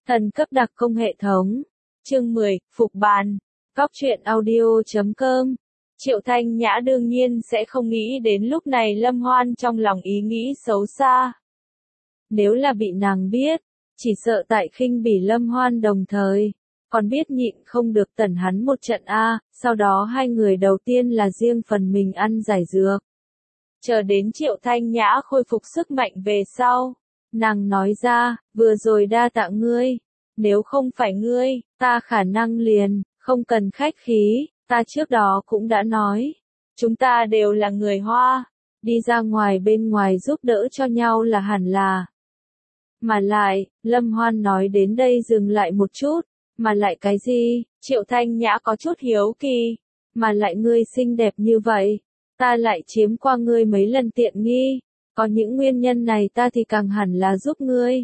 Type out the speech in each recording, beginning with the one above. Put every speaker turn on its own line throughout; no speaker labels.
Thần cấp đặc công hệ thống. Chương 10, Phục bàn. Góc truyện audio.com. Triệu Thanh Nhã đương nhiên sẽ không nghĩ đến lúc này Lâm Hoan trong lòng ý nghĩ xấu xa. Nếu là bị nàng biết, chỉ sợ tại khinh bỉ Lâm Hoan đồng thời, còn biết nhịn không được tẩn hắn một trận A, sau đó hai người đầu tiên là riêng phần mình ăn giải dược. Chờ đến Triệu Thanh Nhã khôi phục sức mạnh về sau, nàng nói ra, vừa rồi đa tạ ngươi, nếu không phải ngươi, ta khả năng liền, không cần khách khí, ta trước đó cũng đã nói, chúng ta đều là người Hoa, đi ra ngoài bên ngoài giúp đỡ cho nhau là hẳn là. Mà lại, Lâm Hoan nói đến đây dừng lại một chút, mà lại cái gì, Triệu Thanh Nhã có chút hiếu kỳ, mà lại ngươi xinh đẹp như vậy, ta lại chiếm qua ngươi mấy lần tiện nghi, có những nguyên nhân này ta thì càng hẳn là giúp ngươi.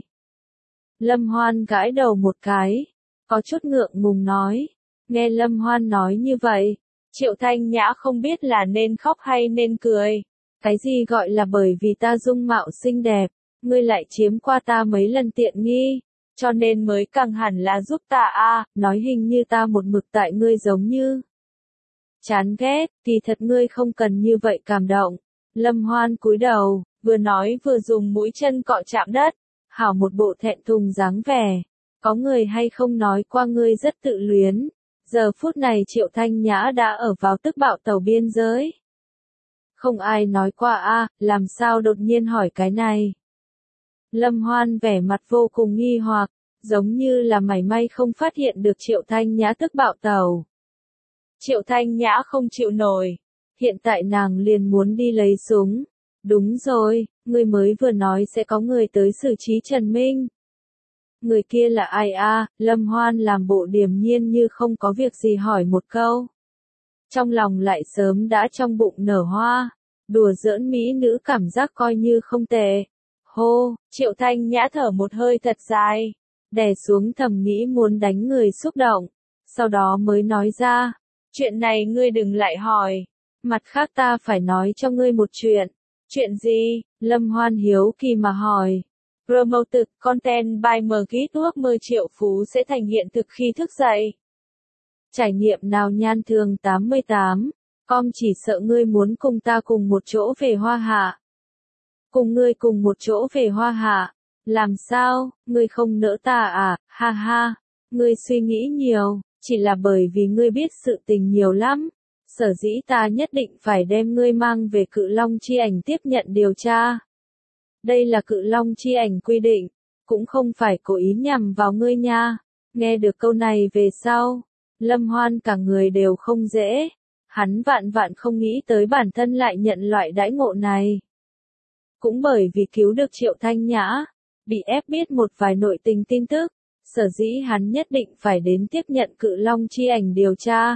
Lâm Hoan gãi đầu một cái, có chút ngượng ngùng nói, nghe Lâm Hoan nói như vậy, Triệu Thanh Nhã không biết là nên khóc hay nên cười, cái gì gọi là bởi vì ta dung mạo xinh đẹp, ngươi lại chiếm qua ta mấy lần tiện nghi, cho nên mới càng hẳn là giúp ta a, nói hình như ta một mực tại ngươi giống như. Chán ghét, kỳ thật ngươi không cần như vậy cảm động. Lâm Hoan cúi đầu, vừa nói vừa dùng mũi chân cọ chạm đất, hảo một bộ thẹn thùng dáng vẻ. Có người hay không nói qua ngươi rất tự luyến. Giờ phút này Triệu Thanh Nhã đã ở vào tức bạo tàu biên giới. Không ai nói qua a, làm sao đột nhiên hỏi cái này. Lâm Hoan vẻ mặt vô cùng nghi hoặc, giống như là mảy may không phát hiện được Triệu Thanh Nhã tức bạo tàu. Triệu Thanh Nhã không chịu nổi, hiện tại nàng liền muốn đi lấy súng. Đúng rồi, người mới vừa nói sẽ có người tới xử trí Trần Minh. Người kia là ai a? Lâm Hoan làm bộ điềm nhiên như không có việc gì hỏi một câu. Trong lòng lại sớm đã trong bụng nở hoa, đùa giỡn mỹ nữ cảm giác coi như không tệ. Hô, Triệu Thanh Nhã thở một hơi thật dài, đè xuống thầm nghĩ muốn đánh người xúc động, sau đó mới nói ra, chuyện này ngươi đừng lại hỏi, mặt khác ta phải nói cho ngươi một chuyện. Chuyện gì? Lâm Hoan hiếu kỳ mà hỏi. Promoted Content by Margit ước mơ triệu phú sẽ thành hiện thực khi thức dậy. Trải nghiệm nào nhan thường 88, com chỉ sợ ngươi muốn cùng ta cùng một chỗ về Hoa Hạ. Cùng ngươi cùng một chỗ về Hoa Hạ. Làm sao, ngươi không nỡ ta à, ha ha, ngươi suy nghĩ nhiều, chỉ là bởi vì ngươi biết sự tình nhiều lắm. Sở dĩ ta nhất định phải đem ngươi mang về Cự Long Chi Ảnh tiếp nhận điều tra. Đây là Cự Long Chi Ảnh quy định, cũng không phải cố ý nhằm vào ngươi nha. Nghe được câu này về sau, Lâm Hoan cả người đều không dễ, hắn vạn vạn không nghĩ tới bản thân lại nhận loại đãi ngộ này. Cũng bởi vì cứu được Triệu Thanh Nhã, bị ép biết một vài nội tình tin tức, sở dĩ hắn nhất định phải đến tiếp nhận Cự Long Chi Ảnh điều tra.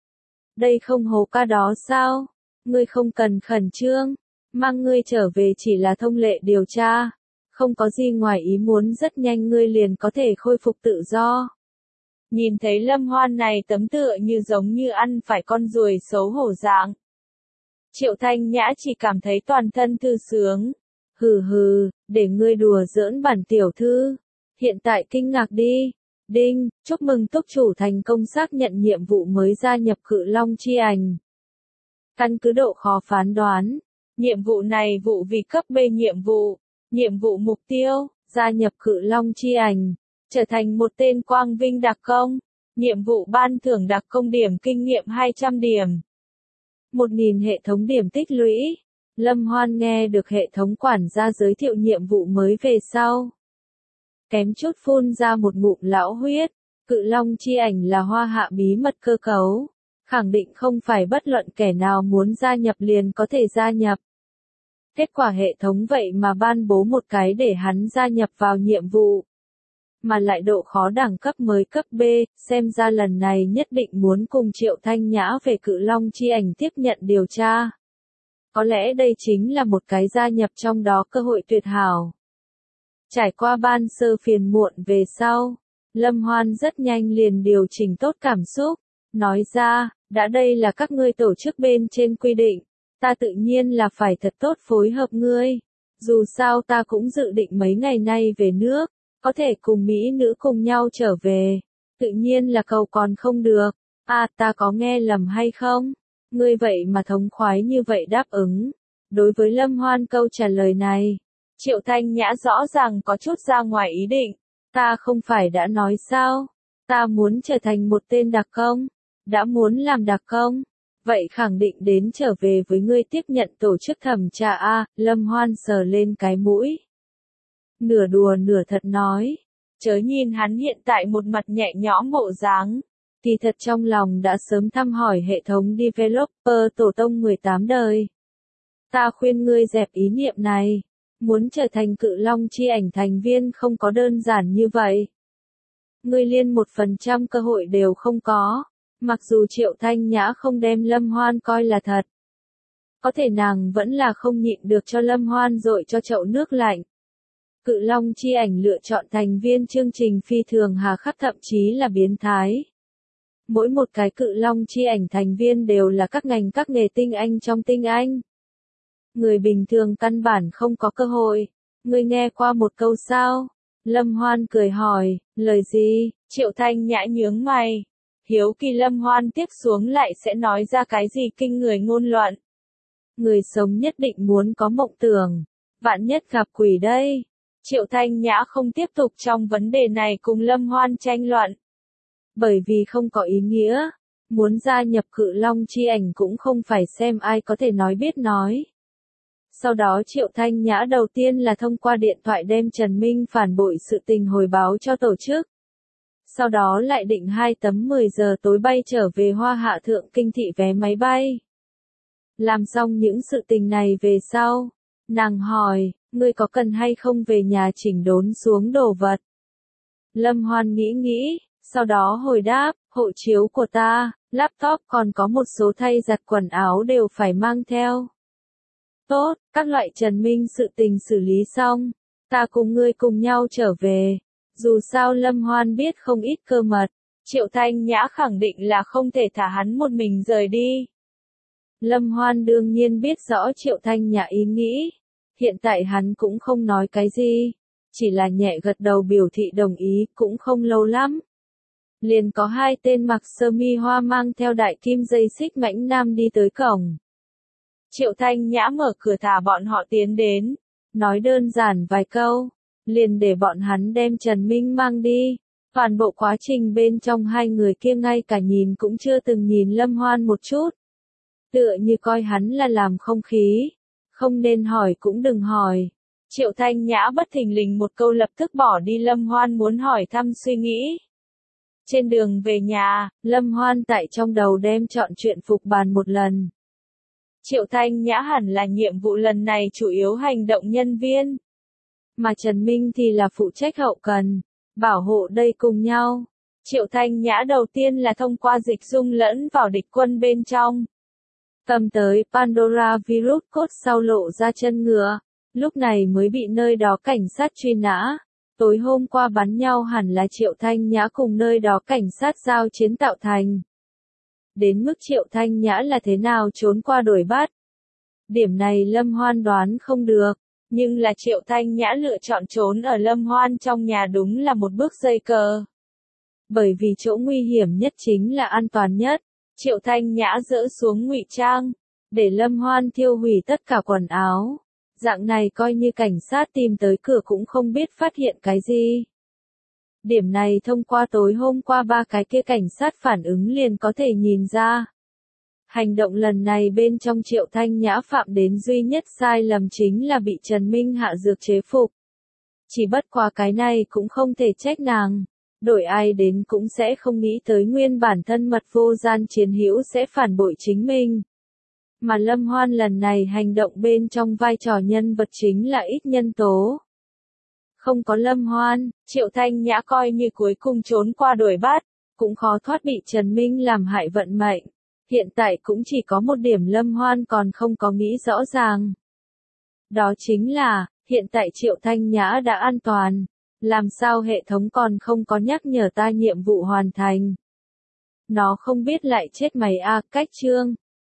Đây không hồ ca đó sao? Ngươi không cần khẩn trương, mang ngươi trở về chỉ là thông lệ điều tra, không có gì ngoài ý muốn rất nhanh ngươi liền có thể khôi phục tự do. Nhìn thấy Lâm Hoan này tấm tựa như giống như ăn phải con ruồi xấu hổ dạng. Triệu Thanh Nhã chỉ cảm thấy toàn thân thư sướng. Hừ hừ, để ngươi đùa giỡn bản tiểu thư. Hiện tại kinh ngạc đi. Đinh, chúc mừng túc chủ thành công xác nhận nhiệm vụ mới gia nhập Cự Long Chi Ảnh. Căn cứ độ khó phán đoán, nhiệm vụ này vụ vì cấp B nhiệm vụ mục tiêu, gia nhập Cự Long Chi Ảnh, trở thành một tên quang vinh đặc công, nhiệm vụ ban thưởng đặc công điểm kinh nghiệm 200 điểm. 1.000 hệ thống điểm tích lũy. Lâm Hoan nghe được hệ thống quản gia giới thiệu nhiệm vụ mới về sau. Kém chút phun ra một ngụm lão huyết, Cự Long Chi Ảnh là Hoa Hạ bí mật cơ cấu, khẳng định không phải bất luận kẻ nào muốn gia nhập liền có thể gia nhập. Kết quả hệ thống vậy mà ban bố một cái để hắn gia nhập vào nhiệm vụ, mà lại độ khó đẳng cấp mới cấp B, xem ra lần này nhất định muốn cùng Triệu Thanh Nhã về Cự Long Chi Ảnh tiếp nhận điều tra. Có lẽ đây chính là một cái gia nhập trong đó cơ hội tuyệt hảo. Trải qua ban sơ phiền muộn về sau, Lâm Hoan rất nhanh liền điều chỉnh tốt cảm xúc, nói ra, đã đây là các ngươi tổ chức bên trên quy định, ta tự nhiên là phải thật tốt phối hợp ngươi, dù sao ta cũng dự định mấy ngày nay về nước, Có thể cùng mỹ nữ cùng nhau trở về. Tự nhiên là cầu còn không được. À, ta có nghe lầm hay không? Ngươi vậy mà thống khoái như vậy đáp ứng. Đối với Lâm Hoan câu trả lời này, Triệu Thanh Nhã rõ ràng có chút ra ngoài ý định. Ta không phải đã nói sao? Ta muốn trở thành một tên đặc công. Đã muốn làm đặc công. Vậy khẳng định đến trở về với ngươi tiếp nhận tổ chức thẩm tra a. Lâm Hoan sờ lên cái mũi. Nửa đùa nửa thật nói. Chớ nhìn hắn hiện tại một mặt nhẹ nhõm bộ dáng. Kỳ thật trong lòng đã sớm thăm hỏi hệ thống developer tổ tông 18 đời. Ta khuyên ngươi dẹp ý niệm này. Muốn trở thành Cự Long chi ảnh thành viên không có đơn giản như vậy. Ngươi liên 1% cơ hội đều không có. Mặc dù Triệu Thanh Nhã không đem Lâm Hoan coi là thật. Có thể nàng vẫn là không nhịn được cho Lâm Hoan dội cho chậu nước lạnh. Cự Long chi ảnh lựa chọn thành viên chương trình phi thường hà khắc thậm chí là biến thái. Mỗi một cái Cự Long chi ảnh thành viên đều là các ngành các nghề tinh anh trong tinh anh. Người bình thường căn bản không có cơ hội. Ngươi nghe qua một câu sao? Lâm Hoan cười hỏi, lời gì? Triệu Thanh Nhã nhướng mày. Hiếu kỳ Lâm Hoan tiếp xuống lại sẽ nói ra cái gì kinh người ngôn luận. Người sống nhất định muốn có mộng tưởng. Vạn nhất gặp quỷ đây. Triệu Thanh Nhã không tiếp tục trong vấn đề này cùng Lâm Hoan tranh luận. Bởi vì không có ý nghĩa. Muốn gia nhập Cự Long chi ảnh cũng không phải xem ai có thể nói biết nói. Sau đó Triệu Thanh Nhã đầu tiên là thông qua điện thoại đem Trần Minh phản bội sự tình hồi báo cho tổ chức. Sau đó lại định 2 tấm 10 giờ tối bay trở về Hoa Hạ Thượng Kinh thị vé máy bay. Làm xong những sự tình này về sau, nàng hỏi, ngươi có cần hay không về nhà chỉnh đốn xuống đồ vật? Lâm Hoan nghĩ, sau đó hồi đáp, hộ chiếu của ta, laptop còn có một số thay giặt quần áo đều phải mang theo. Tốt, các loại Trần Minh sự tình xử lý xong, ta cùng ngươi cùng nhau trở về. Dù sao Lâm Hoan biết không ít cơ mật, Triệu Thanh Nhã khẳng định là không thể thả hắn một mình rời đi. Lâm Hoan đương nhiên biết rõ Triệu Thanh Nhã ý nghĩ, hiện tại hắn cũng không nói cái gì, chỉ là nhẹ gật đầu biểu thị đồng ý, cũng không lâu lắm. Liền có 2 tên mặc sơ mi hoa mang theo đại kim dây xích mãnh nam đi tới cổng. Triệu Thanh Nhã mở cửa thả bọn họ tiến đến, nói đơn giản vài câu. Liền để bọn hắn đem Trần Minh mang đi. Toàn bộ quá trình bên trong hai người kia ngay cả nhìn cũng chưa từng nhìn Lâm Hoan một chút. Tựa như coi hắn là làm không khí. Không nên hỏi cũng đừng hỏi. Triệu Thanh Nhã bất thình lình một câu lập tức bỏ đi Lâm Hoan muốn hỏi thăm suy nghĩ. Trên đường về nhà, Lâm Hoan tại trong đầu đem chọn chuyện phục bàn một lần. Triệu Thanh Nhã hẳn là nhiệm vụ lần này chủ yếu hành động nhân viên. Mà Trần Minh thì là phụ trách hậu cần, bảo hộ đây cùng nhau. Triệu Thanh Nhã đầu tiên là thông qua dịch dung lẫn vào địch quân bên trong. Cầm tới Pandora virus code sau lộ ra chân ngựa, lúc này mới bị nơi đó cảnh sát truy nã. Tối hôm qua bắn nhau hẳn là Triệu Thanh Nhã cùng nơi đó cảnh sát giao chiến tạo thành. Đến mức Triệu Thanh Nhã là thế nào trốn qua đuổi bắt. Điểm này Lâm Hoan đoán không được. Nhưng là Triệu Thanh Nhã lựa chọn trốn ở Lâm Hoan trong nhà đúng là một bước dây cờ. Bởi vì chỗ nguy hiểm nhất chính là an toàn nhất. Triệu Thanh Nhã dỡ xuống ngụy trang, để Lâm Hoan thiêu hủy tất cả quần áo. Dạng này coi như cảnh sát tìm tới cửa cũng không biết phát hiện cái gì. Điểm này thông qua tối hôm qua 3 cái kia cảnh sát phản ứng liền có thể nhìn ra. Hành động lần này bên trong Triệu Thanh Nhã phạm đến duy nhất sai lầm chính là bị Trần Minh hạ dược chế phục. Chỉ bất qua cái này cũng không thể trách nàng. Đổi ai đến cũng sẽ không nghĩ tới nguyên bản thân mật vô gian chiến hữu sẽ phản bội chính mình. Mà Lâm Hoan lần này hành động bên trong vai trò nhân vật chính là ít nhân tố. Không có Lâm Hoan, Triệu Thanh Nhã coi như cuối cùng trốn qua đuổi bắt, cũng khó thoát bị Trần Minh làm hại vận mệnh. Hiện tại cũng chỉ có một điểm Lâm Hoan còn không có nghĩ rõ ràng. Đó chính là, hiện tại Triệu Thanh Nhã đã an toàn. Làm sao hệ thống còn không có nhắc nhở ta nhiệm vụ hoàn thành. Nó không biết lại chết mày a. Cách chương